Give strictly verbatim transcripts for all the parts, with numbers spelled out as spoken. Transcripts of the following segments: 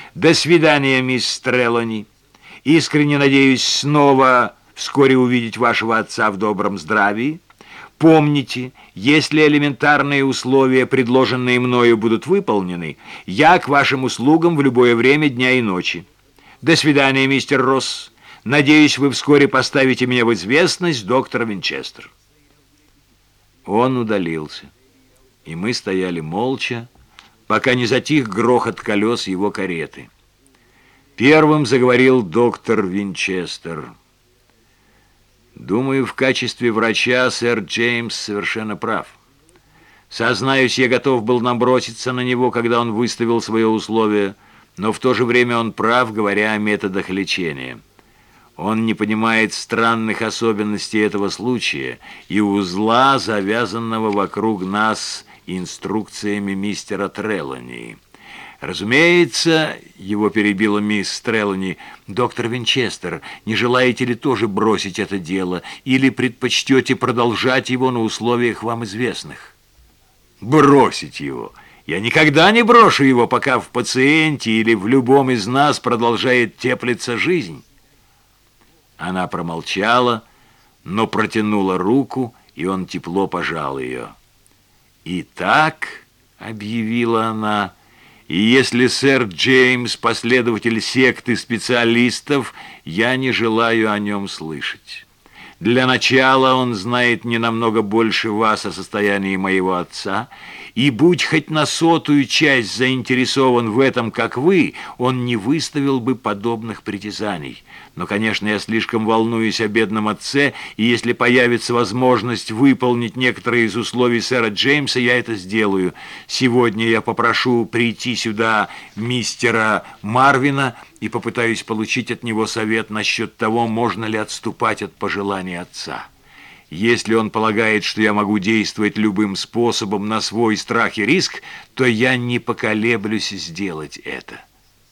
До свидания, мисс Трелони. Искренне надеюсь снова вскоре увидеть вашего отца в добром здравии. Помните, если элементарные условия, предложенные мною, будут выполнены, я к вашим услугам в любое время дня и ночи. До свидания, мистер Росс. Надеюсь, вы вскоре поставите меня в известность, доктор Винчестер. Он удалился, и мы стояли молча, пока не затих грохот колес его кареты. Первым заговорил доктор Винчестер. Думаю, в качестве врача сэр Джеймс совершенно прав. Сознаюсь, я готов был наброситься на него, когда он выставил свое условие, но в то же время он прав, говоря о методах лечения. Он не понимает странных особенностей этого случая и узла, завязанного вокруг нас инструкциями мистера Трелони. Разумеется, его перебила мисс Трелони. Доктор Винчестер, не желаете ли тоже бросить это дело или предпочтете продолжать его на условиях вам известных? Бросить его? Я никогда не брошу его, пока в пациенте или в любом из нас продолжает теплиться жизнь. Она промолчала, но протянула руку, и он тепло пожал ее. «Итак», — объявила она, — «и если сэр Джеймс последователь секты специалистов, я не желаю о нем слышать. Для начала он знает не намного больше вас о состоянии моего отца, и будь хоть на сотую часть заинтересован в этом, как вы, он не выставил бы подобных притязаний. Но, конечно, я слишком волнуюсь о бедном отце, и если появится возможность выполнить некоторые из условий сэра Джеймса, я это сделаю. Сегодня я попрошу прийти сюда мистера Марвина и попытаюсь получить от него совет насчет того, можно ли отступать от пожеланий отца. Если он полагает, что я могу действовать любым способом на свой страх и риск, то я не поколеблюсь сделать это».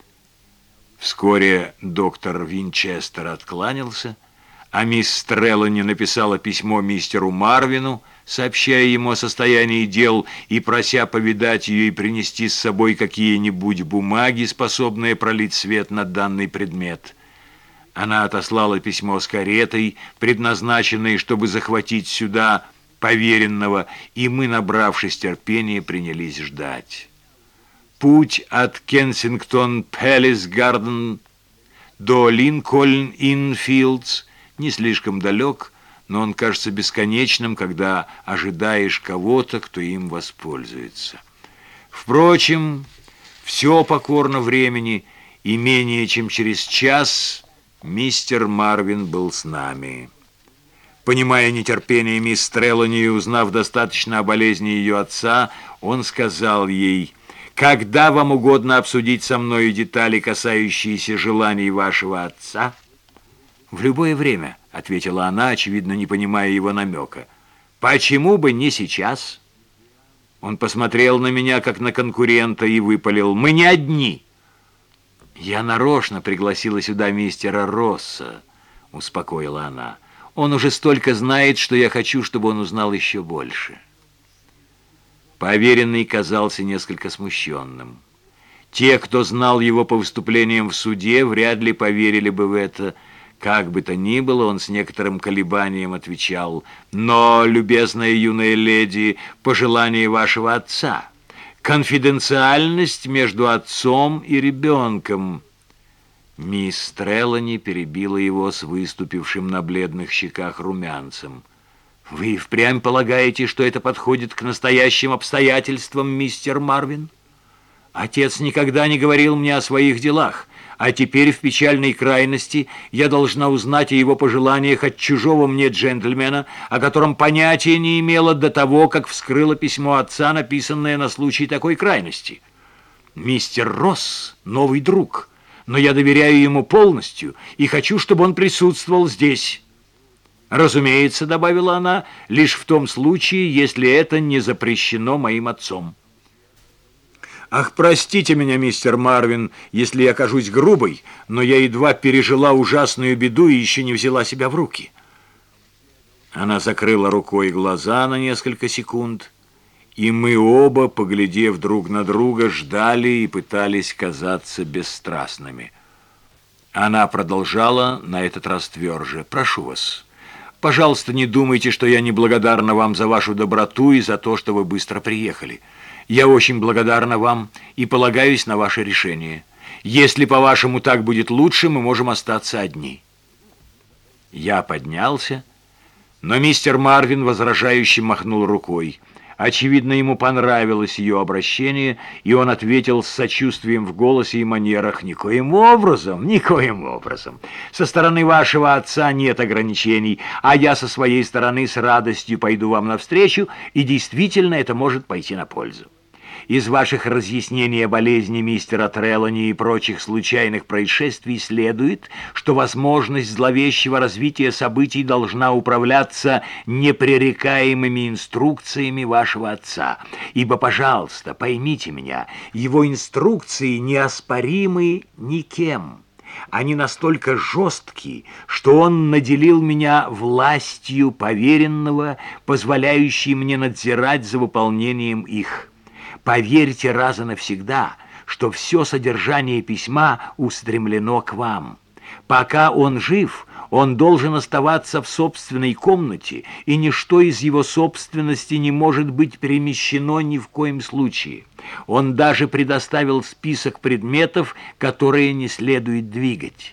Вскоре доктор Винчестер откланялся, а мисс Трелони написала письмо мистеру Марвину, сообщая ему о состоянии дел и прося повидать ее и принести с собой какие-нибудь бумаги, способные пролить свет на данный предмет. Она отослала письмо с каретой, предназначенной, чтобы захватить сюда поверенного, и мы, набравшись терпения, принялись ждать. Путь от Кенсингтон-Пэлис-Гарден до Линкольн-Инфилдс не слишком далек, но он кажется бесконечным, когда ожидаешь кого-то, кто им воспользуется. Впрочем, все покорно времени, и менее чем через час мистер Марвин был с нами. Понимая нетерпение мисс Трелони и узнав достаточно о болезни ее отца, он сказал ей: «Когда вам угодно обсудить со мною детали, касающиеся желаний вашего отца?» «В любое время», — ответила она, очевидно, не понимая его намека. «Почему бы не сейчас?» Он посмотрел на меня, как на конкурента, и выпалил: «Мы не одни!» «Я нарочно пригласила сюда мистера Росса», — успокоила она. «Он уже столько знает, что я хочу, чтобы он узнал еще больше». Поверенный казался несколько смущенным. Те, кто знал его по выступлениям в суде, вряд ли поверили бы в это. Как бы то ни было, он с некоторым колебанием отвечал: «Но, любезная юная леди, пожелание вашего отца. Конфиденциальность между отцом и ребенком». Мисс Трелони перебила его с выступившим на бледных щеках румянцем. «Вы впрямь полагаете, что это подходит к настоящим обстоятельствам, мистер Марвин? Отец никогда не говорил мне о своих делах, а теперь в печальной крайности я должна узнать о его пожеланиях от чужого мне джентльмена, о котором понятия не имела до того, как вскрыла письмо отца, написанное на случай такой крайности. Мистер Росс — новый друг, но я доверяю ему полностью и хочу, чтобы он присутствовал здесь. Разумеется, — добавила она, — лишь в том случае, если это не запрещено моим отцом». «Ах, простите меня, мистер Марвин, если я кажусь грубой, но я едва пережила ужасную беду и еще не взяла себя в руки». Она закрыла рукой глаза на несколько секунд И мы оба, поглядев друг на друга, ждали и пытались казаться бесстрастными. Она продолжала, на этот раз тверже: «Прошу вас, пожалуйста, не думайте, что я неблагодарна вам за вашу доброту и за то, что вы быстро приехали. Я очень благодарна вам и полагаюсь на ваше решение. Если, по-вашему, так будет лучше, мы можем остаться одни». Я поднялся, но мистер Марвин возражающе махнул рукой. Очевидно, ему понравилось ее обращение, и он ответил с сочувствием в голосе и манерах: «Никоим образом, никоим образом. Со стороны вашего отца нет ограничений, а я со своей стороны с радостью пойду вам навстречу, и действительно это может пойти на пользу. Из ваших разъяснений о болезни мистера Трелани и прочих случайных происшествий следует, что возможность зловещего развития событий должна управляться непререкаемыми инструкциями вашего отца. Ибо, пожалуйста, поймите меня, его инструкции неоспоримы никем. Они настолько жесткие, что он наделил меня властью поверенного, позволяющей мне надзирать за выполнением их. Поверьте раз и навсегда, что все содержание письма устремлено к вам. Пока он жив, он должен оставаться в собственной комнате, и ничто из его собственности не может быть перемещено ни в коем случае. Он даже предоставил список предметов, которые не следует двигать».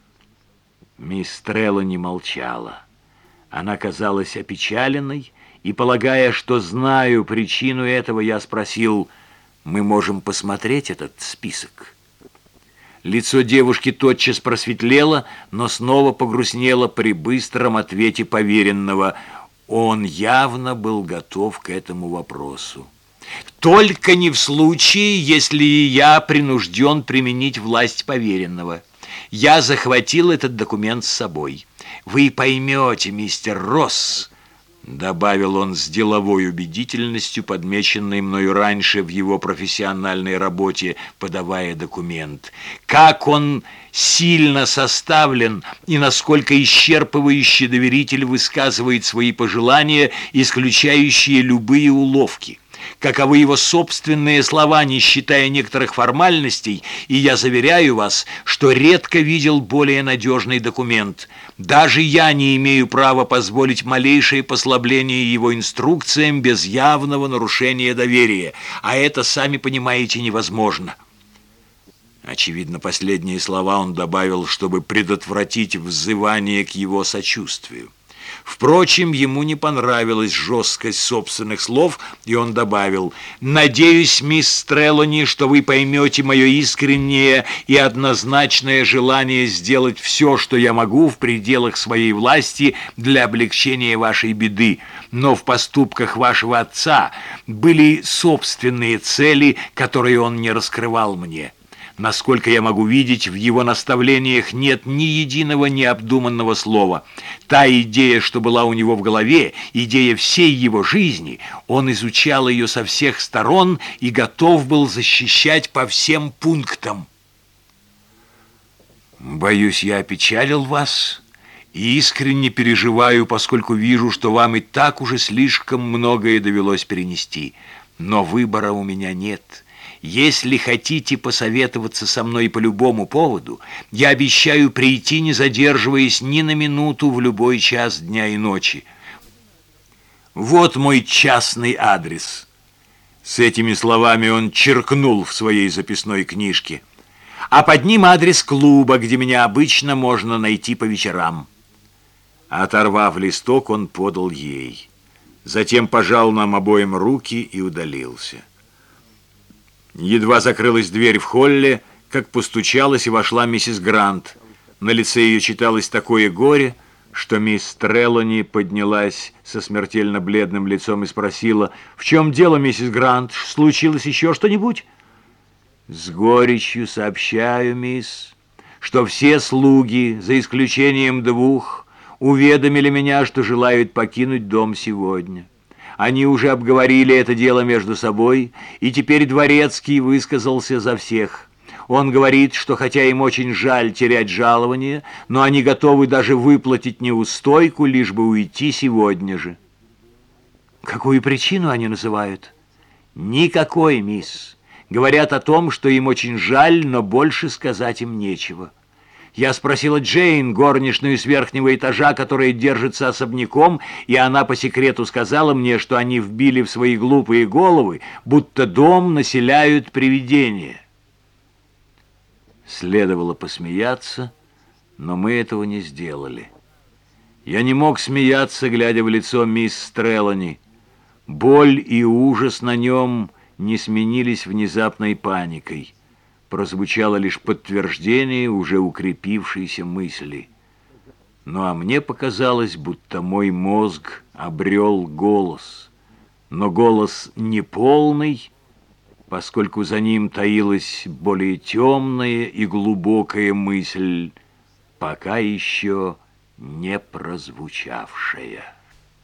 Мисс Трелани молчала. Она казалась опечаленной, и, полагая, что знаю причину этого, я спросил: «Мы можем посмотреть этот список?» Лицо девушки тотчас просветлело, но снова погрустнело при быстром ответе поверенного. Он явно был готов к этому вопросу. «Только не в случае, если я принужден применить власть поверенного. Я захватил этот документ с собой. Вы поймете, мистер Росс», — добавил он с деловой убедительностью, подмеченной мною раньше в его профессиональной работе, подавая документ, «как он сильно составлен и насколько исчерпывающе доверитель высказывает свои пожелания, исключающие любые уловки. Каковы его собственные слова, не считая некоторых формальностей, и я заверяю вас, что редко видел более надежный документ. Даже я не имею права позволить малейшее послабление его инструкциям без явного нарушения доверия, а это, сами понимаете, невозможно». Очевидно, последние слова он добавил, чтобы предотвратить взывание к его сочувствию. Впрочем, ему не понравилась жесткость собственных слов, и он добавил: «Надеюсь, мисс Трелани, что вы поймете мое искреннее и однозначное желание сделать все, что я могу в пределах своей власти для облегчения вашей беды. Но в поступках вашего отца были собственные цели, которые он не раскрывал мне. Насколько я могу видеть, в его наставлениях нет ни единого необдуманного слова. Та идея, что была у него в голове, идея всей его жизни, он изучал ее со всех сторон и готов был защищать по всем пунктам». «Боюсь, я опечалил вас и искренне переживаю, поскольку вижу, что вам и так уже слишком многое довелось перенести. Но выбора у меня нет. Если хотите посоветоваться со мной по любому поводу, я обещаю прийти, не задерживаясь ни на минуту, в любой час дня и ночи. Вот мой частный адрес». С этими словами он черкнул в своей записной книжке. «А под ним адрес клуба, где меня обычно можно найти по вечерам». Оторвав листок, он подал ей. Затем пожал нам обоим руки и удалился. Едва закрылась дверь в холле, как постучалась и вошла миссис Грант. На лице ее читалось такое горе, что мисс Трелани поднялась со смертельно бледным лицом и спросила: «В чем дело, миссис Грант? Случилось еще что-нибудь?» «С горечью сообщаю, мисс, что все слуги, за исключением двух, уведомили меня, что желают покинуть дом сегодня. Они уже обговорили это дело между собой, и теперь дворецкий высказался за всех. Он говорит, что хотя им очень жаль терять жалование, но они готовы даже выплатить неустойку, лишь бы уйти сегодня же». «Какую причину они называют?» Никакой, мисс. Говорят о том, что им очень жаль, но больше сказать им нечего. Я спросила Джейн, горничную с верхнего этажа, которая держится особняком, и она по секрету сказала мне, что они вбили в свои глупые головы, будто дом населяют привидения. Следовало посмеяться, но мы этого не сделали. Я не мог смеяться, глядя в лицо мисс Стреллани. Боль и ужас на нем не сменились внезапной паникой. Прозвучало лишь подтверждение уже укрепившейся мысли. Ну а мне показалось, будто мой мозг обрел голос. Но голос не полный, поскольку за ним таилась более темная и глубокая мысль, пока еще не прозвучавшая.